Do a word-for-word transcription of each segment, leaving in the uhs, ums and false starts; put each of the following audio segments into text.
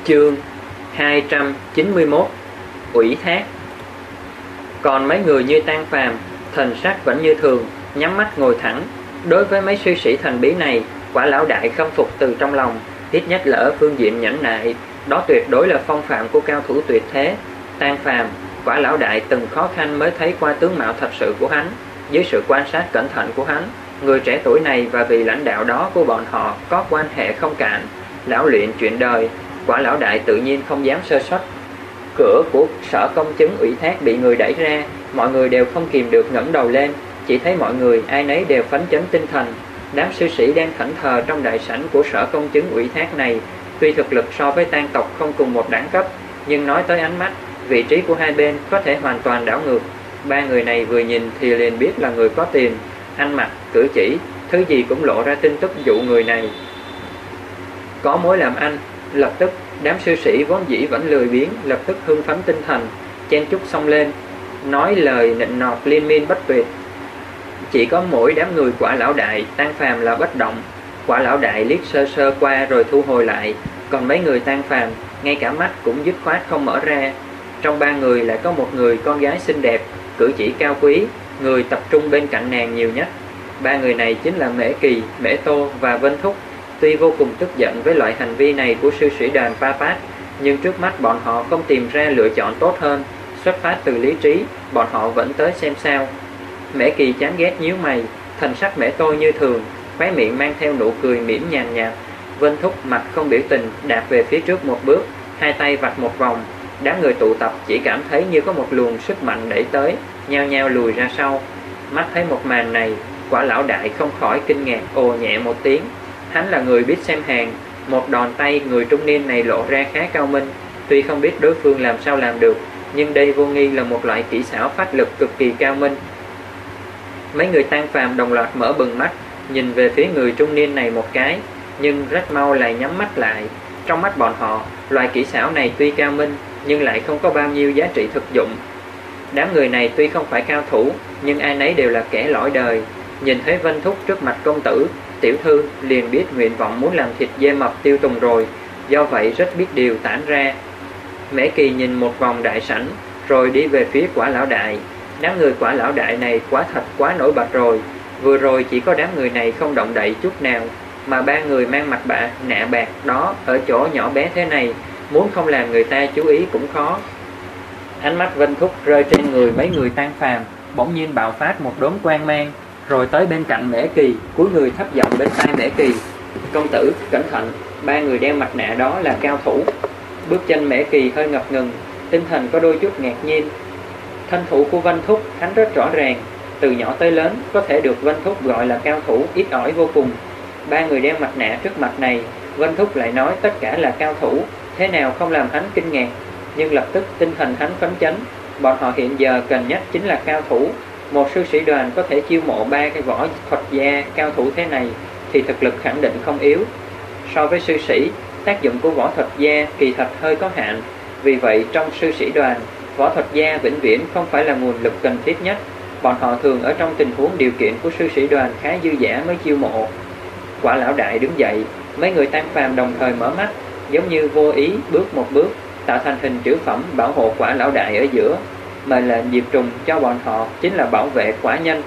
Chương hai trăm chín mươi mốt. Ủy thác. Còn mấy người như Tang Phàm, thần sắc vẫn như thường, nhắm mắt ngồi thẳng. Đối với mấy sư sĩ thần bí này, Quả lão đại khâm phục từ trong lòng, ít nhất là ở phương diện nhẫn nại, đó tuyệt đối là phong phạm của cao thủ tuyệt thế. Tang Phàm, Quả lão đại từng khó khăn mới thấy qua tướng mạo thật sự của hắn. Dưới sự quan sát cẩn thận của hắn, người trẻ tuổi này và vị lãnh đạo đó của bọn họ có quan hệ không cạn, lão luyện chuyện đời. Quả lão đại tự nhiên không dám sơ suất. Cửa của sở công chứng ủy thác bị người đẩy ra, mọi người đều không kìm được ngẩng đầu lên, chỉ thấy mọi người ai nấy đều phấn chấn tinh thần. Đám sư sĩ đang thẫn thờ trong đại sảnh của sở công chứng ủy thác này, tuy thực lực so với Tang tộc không cùng một đẳng cấp, nhưng nói tới ánh mắt, vị trí của hai bên có thể hoàn toàn đảo ngược. Ba người này vừa nhìn thì liền biết là người có tiền, ăn mặc, cử chỉ, thứ gì cũng lộ ra tin tức dụ người này có mối làm ăn. Lập tức, đám sư sĩ vốn dĩ vẫn lười biếng, lập tức hưng phấn tinh thần, chen chúc xông lên, nói lời nịnh nọt liên miên bất tuyệt. Chỉ có mỗi đám người Quả lão đại, Tang Phàm là bất động. Quả lão đại liếc sơ sơ qua rồi thu hồi lại, còn mấy người Tang Phàm ngay cả mắt cũng dứt khoát không mở ra. Trong ba người lại có một người con gái xinh đẹp, cử chỉ cao quý, người tập trung bên cạnh nàng nhiều nhất. Ba người này chính là Mễ Kỳ, Mễ Tô và Vân Thúc. Tuy vô cùng tức giận với loại hành vi này của sư sĩ đoàn Papat, nhưng trước mắt bọn họ không tìm ra lựa chọn tốt hơn. Xuất phát từ lý trí, bọn họ vẫn tới xem sao. Mễ Kỳ chán ghét nhíu mày, thần sắc Mễ Tô như thường, khóe miệng mang theo nụ cười mỉm nhàn nhạt. Vân Thúc mặt không biểu tình, đạp về phía trước một bước, hai tay vạch một vòng. Đám người tụ tập chỉ cảm thấy như có một luồng sức mạnh đẩy tới, nhao nhao lùi ra sau. Mắt thấy một màn này, Quả lão đại không khỏi kinh ngạc ồ nhẹ một tiếng. Hắn là người biết xem hàng, một đòn tay người trung niên này lộ ra khá cao minh. Tuy không biết đối phương làm sao làm được, nhưng đây vô nghi là một loại kỹ xảo phát lực cực kỳ cao minh. Mấy người Tang Phàm đồng loạt mở bừng mắt, nhìn về phía người trung niên này một cái, nhưng rất mau lại nhắm mắt lại. Trong mắt bọn họ, loại kỹ xảo này tuy cao minh, nhưng lại không có bao nhiêu giá trị thực dụng. Đám người này tuy không phải cao thủ, nhưng ai nấy đều là kẻ lỗi đời. Nhìn thấy Vân Thúc trước mặt công tử, tiểu thư liền biết nguyện vọng muốn làm thịt dê mập tiêu tùng rồi, do vậy rất biết điều tản ra. Mễ Kỳ nhìn một vòng đại sảnh, rồi đi về phía Quả lão đại. Đám người Quả lão đại này quá thật quá nổi bật rồi. Vừa rồi chỉ có đám người này không động đậy chút nào, mà ba người mang mặt bạ, nạ bạc đó ở chỗ nhỏ bé thế này, muốn không làm người ta chú ý cũng khó. Ánh mắt Vân Thúc rơi trên người mấy người Tang Phàm, bỗng nhiên bạo phát một đốm quang mang, rồi tới bên cạnh Mễ Kỳ, cúi người thấp giọng bên tai Mễ Kỳ: "Công tử, cẩn thận, ba người đeo mặt nạ đó là cao thủ." Bước chân Mễ Kỳ hơi ngập ngừng, tinh thần có đôi chút ngạc nhiên. Thân thủ của Vân Thúc hắn rất rõ ràng, từ nhỏ tới lớn có thể được Vân Thúc gọi là cao thủ ít ỏi vô cùng. Ba người đeo mặt nạ trước mặt này, Vân Thúc lại nói tất cả là cao thủ, thế nào không làm hắn kinh ngạc. Nhưng lập tức tinh thần hắn phấn chấn, bọn họ hiện giờ cần nhất chính là cao thủ. Một sư sĩ đoàn có thể chiêu mộ ba cái võ thuật gia cao thủ thế này thì thực lực khẳng định không yếu. So với sư sĩ, tác dụng của võ thuật gia kỳ thật hơi có hạn. Vì vậy trong sư sĩ đoàn, võ thuật gia vĩnh viễn không phải là nguồn lực cần thiết nhất. Bọn họ thường ở trong tình huống điều kiện của sư sĩ đoàn khá dư dả mới chiêu mộ. Quả lão đại đứng dậy, mấy người Tang Phàm đồng thời mở mắt, giống như vô ý bước một bước, tạo thành hình chữ phẩm bảo hộ Quả lão đại ở giữa. Mà là Diệp Trùng cho bọn họ chính là bảo vệ Quả nhân.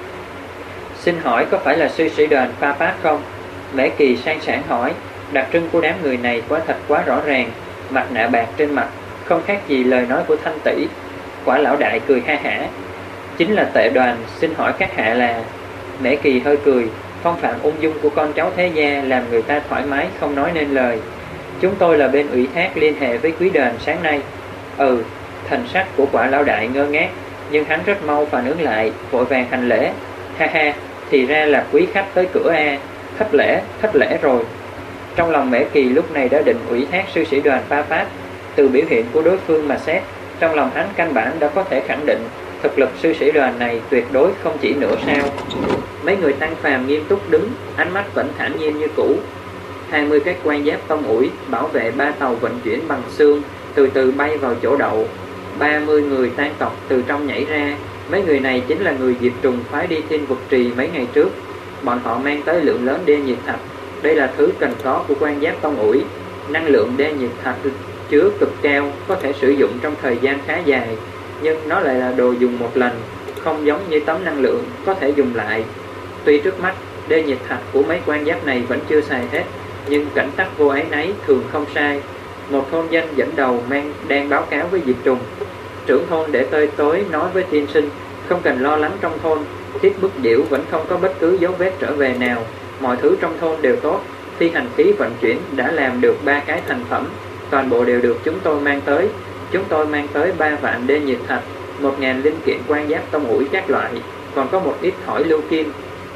"Xin hỏi có phải là sư sĩ đoàn Papat không?" Mễ Kỳ sang sảng hỏi. Đặc trưng của đám người này quá thật quá rõ ràng, mặt nạ bạc trên mặt, không khác gì lời nói của Thanh tỷ. Quả lão đại cười ha hả: "Chính là tệ đoàn, xin hỏi các hạ là..." Mễ Kỳ hơi cười, phong phạm ung dung của con cháu thế gia làm người ta thoải mái không nói nên lời. "Chúng tôi là bên ủy thác liên hệ với quý đoàn sáng nay." Ừ. Thần sắc của Quả lão đại ngơ ngác, nhưng hắn rất mau phản ứng lại, vội vàng hành lễ: "Ha ha, thì ra là quý khách tới cửa a, thất lễ, thất lễ rồi." Trong lòng Mễ Kỳ lúc này đã định ủy thác sư sĩ đoàn Papat. Từ biểu hiện của đối phương mà xét, trong lòng hắn căn bản đã có thể khẳng định thực lực sư sĩ đoàn này tuyệt đối không chỉ nửa sao. Mấy người Tang Phàm nghiêm túc đứng, ánh mắt vẫn thản nhiên như cũ. Hai mươi cái quan giáp tông ủi bảo vệ ba tàu vận chuyển bằng xương từ từ bay vào chỗ đậu. Ba mươi người Tang tộc từ trong nhảy ra. Mấy người này chính là người Diệp Trùng phái đi Thiên Vực Trì mấy ngày trước. Bọn họ mang tới lượng lớn đê nhiệt thạch, đây là thứ cần có của quan giáp tông ủi. Năng lượng đen nhiệt thạch chứa cực cao, có thể sử dụng trong thời gian khá dài, nhưng nó lại là đồ dùng một lần, không giống như tấm năng lượng có thể dùng lại. Tuy trước mắt đen nhiệt thạch của mấy quan giáp này vẫn chưa xài hết, nhưng cảnh tắc vô ái nấy thường không sai. Một thôn dân dẫn đầu mang đang báo cáo với Diệp Trùng. Trưởng thôn để tôi tối nói với tiên sinh, không cần lo lắng, trong thôn thiết bức điểu vẫn không có bất cứ dấu vết trở về nào, mọi thứ trong thôn đều tốt. Phi hành khí vận chuyển đã làm được ba cái thành phẩm, toàn bộ đều được chúng tôi mang tới. Chúng tôi mang tới ba vạn đen nhiệt thạch, một ngàn linh kiện quan giáp tông ủi các loại, còn có một ít thỏi lưu kim.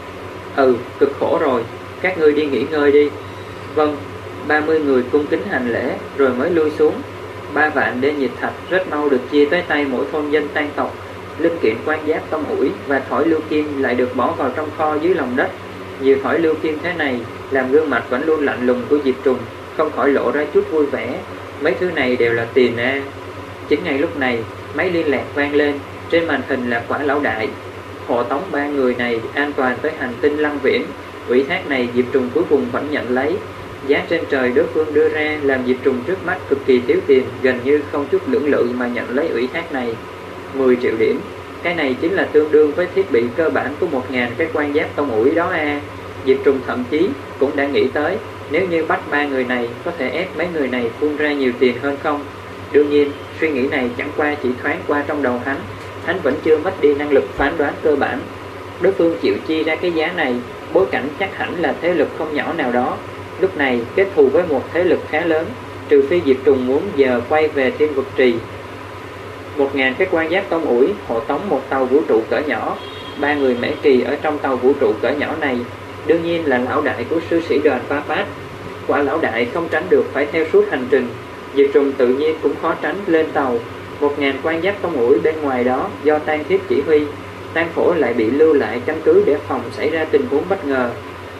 Ừ, cực khổ rồi, các ngươi đi nghỉ ngơi đi. Vâng. Ba mươi người cung kính hành lễ rồi mới lui xuống. Ba vạn đen nhiệt thạch rất mau được chia tới tay mỗi thôn dân tan tộc. Linh kiện quan giáp tông ủi và thỏi lưu kim lại được bỏ vào trong kho dưới lòng đất. Nhiều thỏi lưu kim thế này làm gương mặt vẫn luôn lạnh lùng của Diệp Trùng không khỏi lộ ra chút vui vẻ. Mấy thứ này đều là tiền a. Chính ngay lúc này, máy liên lạc vang lên, trên màn hình là Quả Lão Đại. Hộ tống ba người này an toàn tới hành tinh Lăng Viễn. Ủy thác này Diệp Trùng cuối cùng vẫn nhận lấy. Giá trên trời đối phương đưa ra làm Diệp Trùng trước mắt cực kỳ thiếu tiền, gần như không chút lưỡng lự mà nhận lấy ủy thác này. Mười triệu điểm, cái này chính là tương đương với thiết bị cơ bản của một ngàn cái quan giáp tông ủi đó a. Diệp Trùng thậm chí cũng đã nghĩ tới, nếu như bắt ba người này có thể ép mấy người này phun ra nhiều tiền hơn không. Đương nhiên, suy nghĩ này chẳng qua chỉ thoáng qua trong đầu hắn, hắn vẫn chưa mất đi năng lực phán đoán cơ bản. Đối phương chịu chi ra cái giá này, bối cảnh chắc hẳn là thế lực không nhỏ nào đó. Lúc này kết thù với một thế lực khá lớn, trừ phi Diệp Trùng muốn giờ quay về Thiên Vực Trì. Một ngàn cái quan giáp tông ủi hộ tống một tàu vũ trụ cỡ nhỏ. Ba người Mễ Kỳ ở trong tàu vũ trụ cỡ nhỏ này đương nhiên là lão đại của sư sĩ đoàn Papat. Quả lão đại không tránh được phải theo suốt hành trình. Diệp Trùng tự nhiên cũng khó tránh lên tàu. Một ngàn quan giáp tông ủi bên ngoài đó do Tan Thiết chỉ huy, Tan Phổ lại bị lưu lại căn cứ để phòng xảy ra tình huống bất ngờ.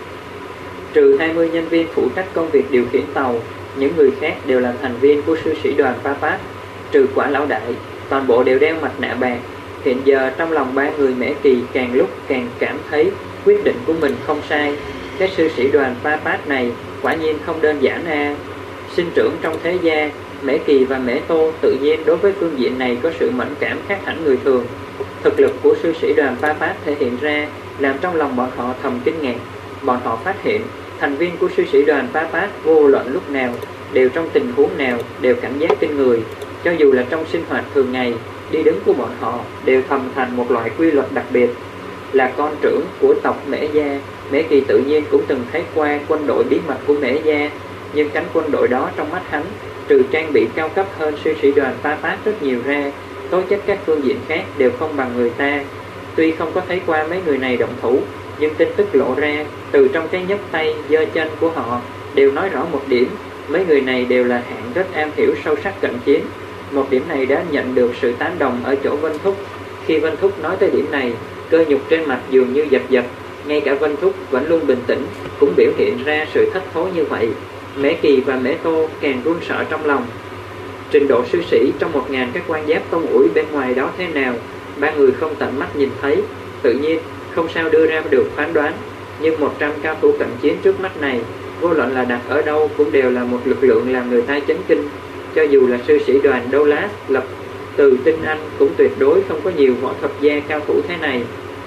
Trừ hai mươi nhân viên phụ trách công việc điều khiển tàu, những người khác đều là thành viên của sư sĩ đoàn Papat. Trừ Quả lão đại, toàn bộ đều đeo mặt nạ bạc. Hiện giờ trong lòng ba người Mễ Kỳ càng lúc càng cảm thấy quyết định của mình không sai. Cái sư sĩ đoàn Papat này quả nhiên không đơn giản a. Sinh trưởng trong thế gia, Mễ Kỳ và Mễ Tô tự nhiên đối với phương diện này có sự mẫn cảm khác hẳn người thường. Thực lực của sư sĩ đoàn Papat thể hiện ra làm trong lòng bọn họ thầm kinh ngạc. Bọn họ phát hiện thành viên của sư sĩ đoàn Papat vô luận lúc nào, đều trong tình huống nào đều cảnh giác kinh người. Cho dù là trong sinh hoạt thường ngày, đi đứng của bọn họ đều thầm thành một loại quy luật đặc biệt. Là con trưởng của tộc Mễ Gia, Mễ Kỳ tự nhiên cũng từng thấy qua quân đội bí mật của Mễ Gia, nhưng cánh quân đội đó trong mắt hắn, trừ trang bị cao cấp hơn sư sĩ đoàn Papat rất nhiều ra, tố chất các phương diện khác đều không bằng người ta. Tuy không có thấy qua mấy người này động thủ, nhưng tin tức lộ ra từ trong cái nhấc tay giơ chân của họ đều nói rõ một điểm: mấy người này đều là hạng rất am hiểu sâu sắc cận chiến. Một điểm này đã nhận được sự tán đồng ở chỗ Vân Thúc. Khi Vân Thúc nói tới điểm này, cơ nhục trên mặt dường như dập dập. Ngay cả Vân Thúc vẫn luôn bình tĩnh cũng biểu hiện ra sự thất thố như vậy. Mễ Kỳ và Mễ Tô càng run sợ trong lòng. Trình độ sư sĩ trong một ngàn các quan giáp tông ủi bên ngoài đó thế nào, ba người không tận mắt nhìn thấy, tự nhiên không sao đưa ra được phán đoán. Nhưng một trăm cao thủ cận chiến trước mắt này, vô luận là đặt ở đâu cũng đều là một lực lượng làm người ta chấn kinh. Cho dù là sư sĩ đoàn Doulas lập từ Tinh Anh cũng tuyệt đối không có nhiều võ thuật gia cao thủ thế này.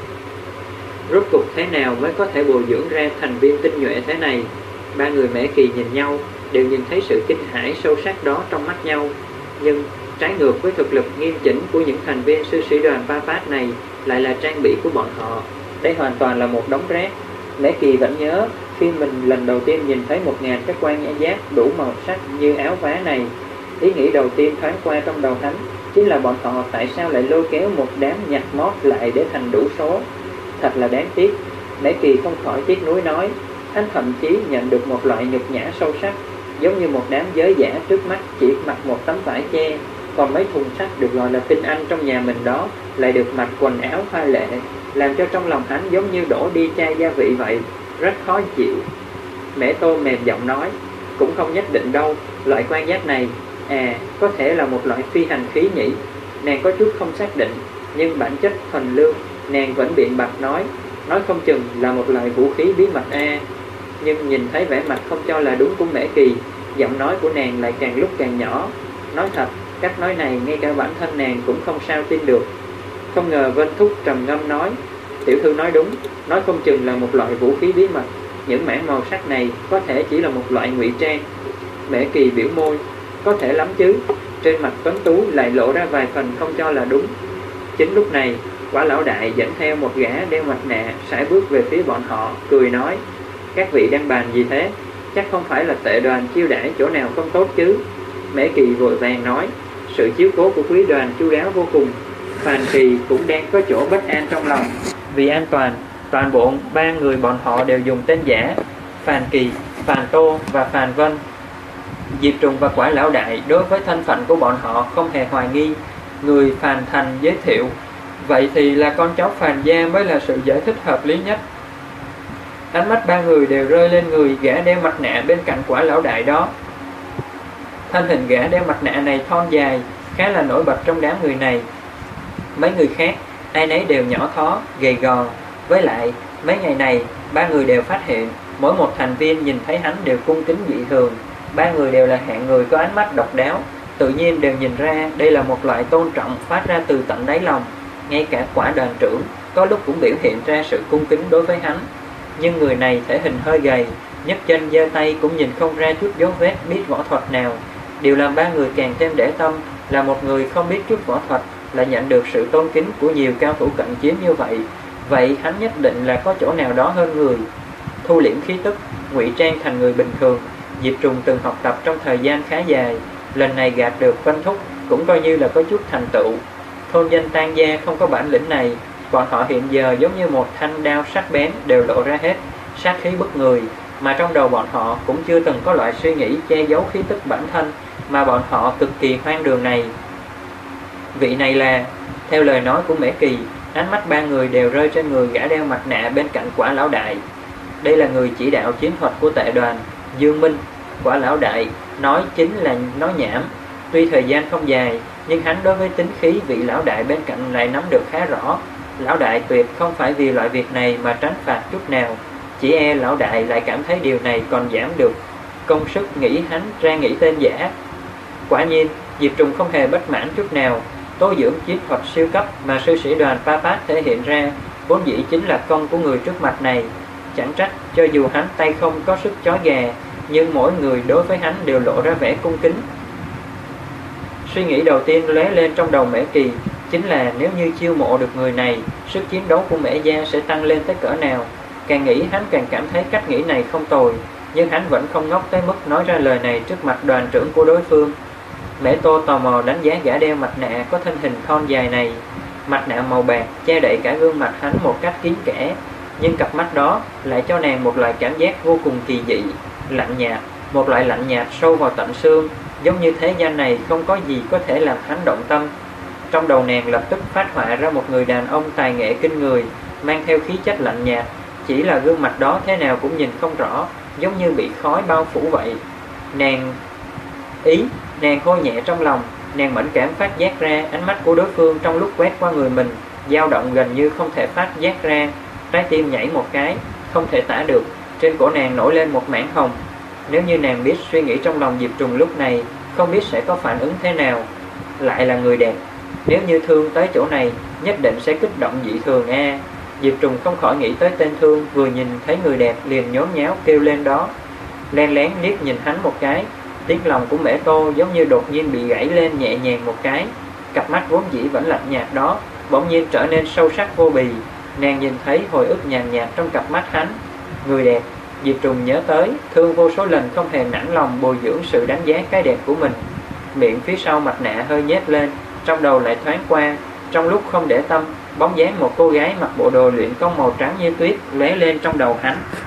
Rốt cục thế nào mới có thể bồi dưỡng ra thành viên tinh nhuệ thế này? Ba người Mễ Kỳ nhìn nhau, đều nhìn thấy sự kinh hãi sâu sắc đó trong mắt nhau. Nhưng trái ngược với thực lực nghiêm chỉnh của những thành viên sư sĩ đoàn Papat này lại là trang bị của bọn họ. Đây hoàn toàn là một đống rác. Mễ Kỳ vẫn nhớ khi mình lần đầu tiên nhìn thấy một ngàn các quan giáp đủ màu sắc như áo vá này, ý nghĩ đầu tiên thoáng qua trong đầu hắn chính là bọn họ tại sao lại lôi kéo một đám nhặt mót lại để thành đủ số. Thật là đáng tiếc. Mễ Kỳ không khỏi tiếc nuối nói. Hắn thậm chí nhận được một loại nhục nhã sâu sắc, giống như một đám giới giả trước mắt chỉ mặc một tấm vải che, còn mấy thùng sắt được gọi là tinh anh trong nhà mình đó lại được mặc quần áo hoa lệ, làm cho trong lòng hắn giống như đổ đi chai gia vị vậy, rất khó chịu. Mễ Tô mềm giọng nói, cũng không nhất định đâu, loại quan giáp này, à, có thể là một loại phi hành khí nhỉ. Nàng có chút không xác định, nhưng bản chất thuần lương, nàng vẫn biện bạch nói, nói không chừng là một loại vũ khí bí mật a. Nhưng nhìn thấy vẻ mặt không cho là đúng của Mễ Kỳ, Giọng nói của nàng lại càng lúc càng nhỏ. Nói thật, cách nói này ngay cả bản thân nàng cũng không sao tin được. Không ngờ Vân Thúc trầm ngâm nói, tiểu thư nói đúng, nói không chừng là một loại vũ khí bí mật. Những mảng màu sắc này có thể chỉ là một loại ngụy trang. Mễ Kỳ biểu môi, có thể lắm chứ. Trên mặt tuấn tú lại lộ ra vài phần không cho là đúng. Chính lúc này, Quả lão đại dẫn theo một gã đeo mặt nạ sải bước về phía bọn họ, cười nói, các vị đang bàn gì thế? Chắc không phải là tệ đoàn chiêu đãi chỗ nào không tốt chứ? Mễ Kỳ vội vàng nói, sự chiếu cố của quý đoàn chu đáo vô cùng. Phàn Kỳ cũng đang có chỗ bất an trong lòng. Vì an toàn, toàn bộ ba người bọn họ đều dùng tên giả: Phàn Kỳ, Phàn Tô và Phàn Vân. Diệp Trùng và Quả lão đại đối với thân phận của bọn họ không hề hoài nghi. Người Phàn Thành giới thiệu, vậy thì là con cháu Phàn gia mới là sự giải thích hợp lý nhất. Ánh mắt ba người đều rơi lên người gã đeo mặt nạ bên cạnh Quả lão đại đó. Thân hình gã đeo mặt nạ này thon dài, khá là nổi bật trong đám người này. Mấy người khác, ai nấy đều nhỏ thó, gầy gò. Với lại, mấy ngày này, ba người đều phát hiện, mỗi một thành viên nhìn thấy hắn đều cung kính dị thường. Ba người đều là hạng người có ánh mắt độc đáo, tự nhiên đều nhìn ra đây là một loại tôn trọng phát ra từ tận đáy lòng. Ngay cả Quả đoàn trưởng có lúc cũng biểu hiện ra sự cung kính đối với hắn. Nhưng người này thể hình hơi gầy, nhấc chân giơ tay cũng nhìn không ra chút dấu vết biết võ thuật nào. Điều làm ba người càng thêm để tâm là một người không biết chút võ thuật lại nhận được sự tôn kính của nhiều cao thủ cận chiến như vậy. Vậy hắn nhất định là có chỗ nào đó hơn người. Thu liễm khí tức, ngụy trang thành người bình thường, Diệp Trùng từng học tập trong thời gian khá dài. Lần này gạt được Vân Thúc cũng coi như là có chút thành tựu. Thôn dân Tan gia không có bản lĩnh này, bọn họ hiện giờ giống như một thanh đao sắc bén đều lộ ra hết, sát khí bức người. Mà trong đầu bọn họ cũng chưa từng có loại suy nghĩ che giấu khí tức bản thân mà bọn họ cực kỳ hoang đường này. Vị này là, theo lời nói của Mễ Kỳ, ánh mắt ba người đều rơi trên người gã đeo mặt nạ bên cạnh Quả lão đại. Đây là người chỉ đạo chiến thuật của tệ đoàn, Dương Minh. Quả lão đại nói chính là nói nhảm. Tuy thời gian không dài, nhưng hắn đối với tính khí vị lão đại bên cạnh lại nắm được khá rõ. Lão đại tuyệt không phải vì loại việc này mà tránh phạt chút nào. Chỉ e lão đại lại cảm thấy điều này còn giảm được công sức nghĩ hắn ra nghĩ tên giả. Quả nhiên, Diệp Trùng không hề bất mãn chút nào. Tố dưỡng chiến thuật siêu cấp mà sư sĩ đoàn Papat thể hiện ra vốn dĩ chính là công của người trước mặt này. Chẳng trách cho dù hắn tay không có sức chói gà, nhưng mỗi người đối với hắn đều lộ ra vẻ cung kính. Suy nghĩ đầu tiên lóe lên trong đầu Mễ Kỳ chính là nếu như chiêu mộ được người này, sức chiến đấu của Mễ gia sẽ tăng lên tới cỡ nào. Càng nghĩ hắn càng cảm thấy cách nghĩ này không tồi, nhưng hắn vẫn không ngốc tới mức nói ra lời này trước mặt đoàn trưởng của đối phương. Mễ Tô tò mò đánh giá gã đeo mặt nạ có thân hình thon dài này. Mặt nạ màu bạc che đậy cả gương mặt hắn một cách kín kẽ, nhưng cặp mắt đó lại cho nàng một loại cảm giác vô cùng kỳ dị, lạnh nhạt, một loại lạnh nhạt sâu vào tận xương, giống như thế gian này không có gì có thể làm hắn động tâm. Trong đầu nàng lập tức phát họa ra một người đàn ông tài nghệ kinh người, mang theo khí chất lạnh nhạt, chỉ là gương mặt đó thế nào cũng nhìn không rõ, giống như bị khói bao phủ vậy. Nàng ý, nàng hôi nhẹ trong lòng, nàng mẫn cảm phát giác ra ánh mắt của đối phương trong lúc quét qua người mình, dao động gần như không thể phát giác ra. Trái tim nhảy một cái, không thể tả được, trên cổ nàng nổi lên một mảng hồng. Nếu như nàng biết suy nghĩ trong lòng Diệp Trùng lúc này, không biết sẽ có phản ứng thế nào. Lại là người đẹp, nếu như Thương tới chỗ này, nhất định sẽ kích động dị thường a. À. Diệp Trùng không khỏi nghĩ tới tên Thương, vừa nhìn thấy người đẹp liền nhốn nháo kêu lên đó. Len lén liếc nhìn hắn một cái, tiếng lòng của Mễ Tô giống như đột nhiên bị gãy lên nhẹ nhàng một cái. Cặp mắt vốn dĩ vẫn lạnh nhạt đó, bỗng nhiên trở nên sâu sắc vô bì. Nàng nhìn thấy hồi ức nhàn nhạt trong cặp mắt hắn. Người đẹp, Diệp Trùng nhớ tới, Thương vô số lần không hề nản lòng bồi dưỡng sự đánh giá cái đẹp của mình. Miệng phía sau mặt nạ hơi nhếch lên, trong đầu lại thoáng qua, trong lúc không để tâm, bóng dáng một cô gái mặc bộ đồ luyện công màu trắng như tuyết lóe lên trong đầu hắn.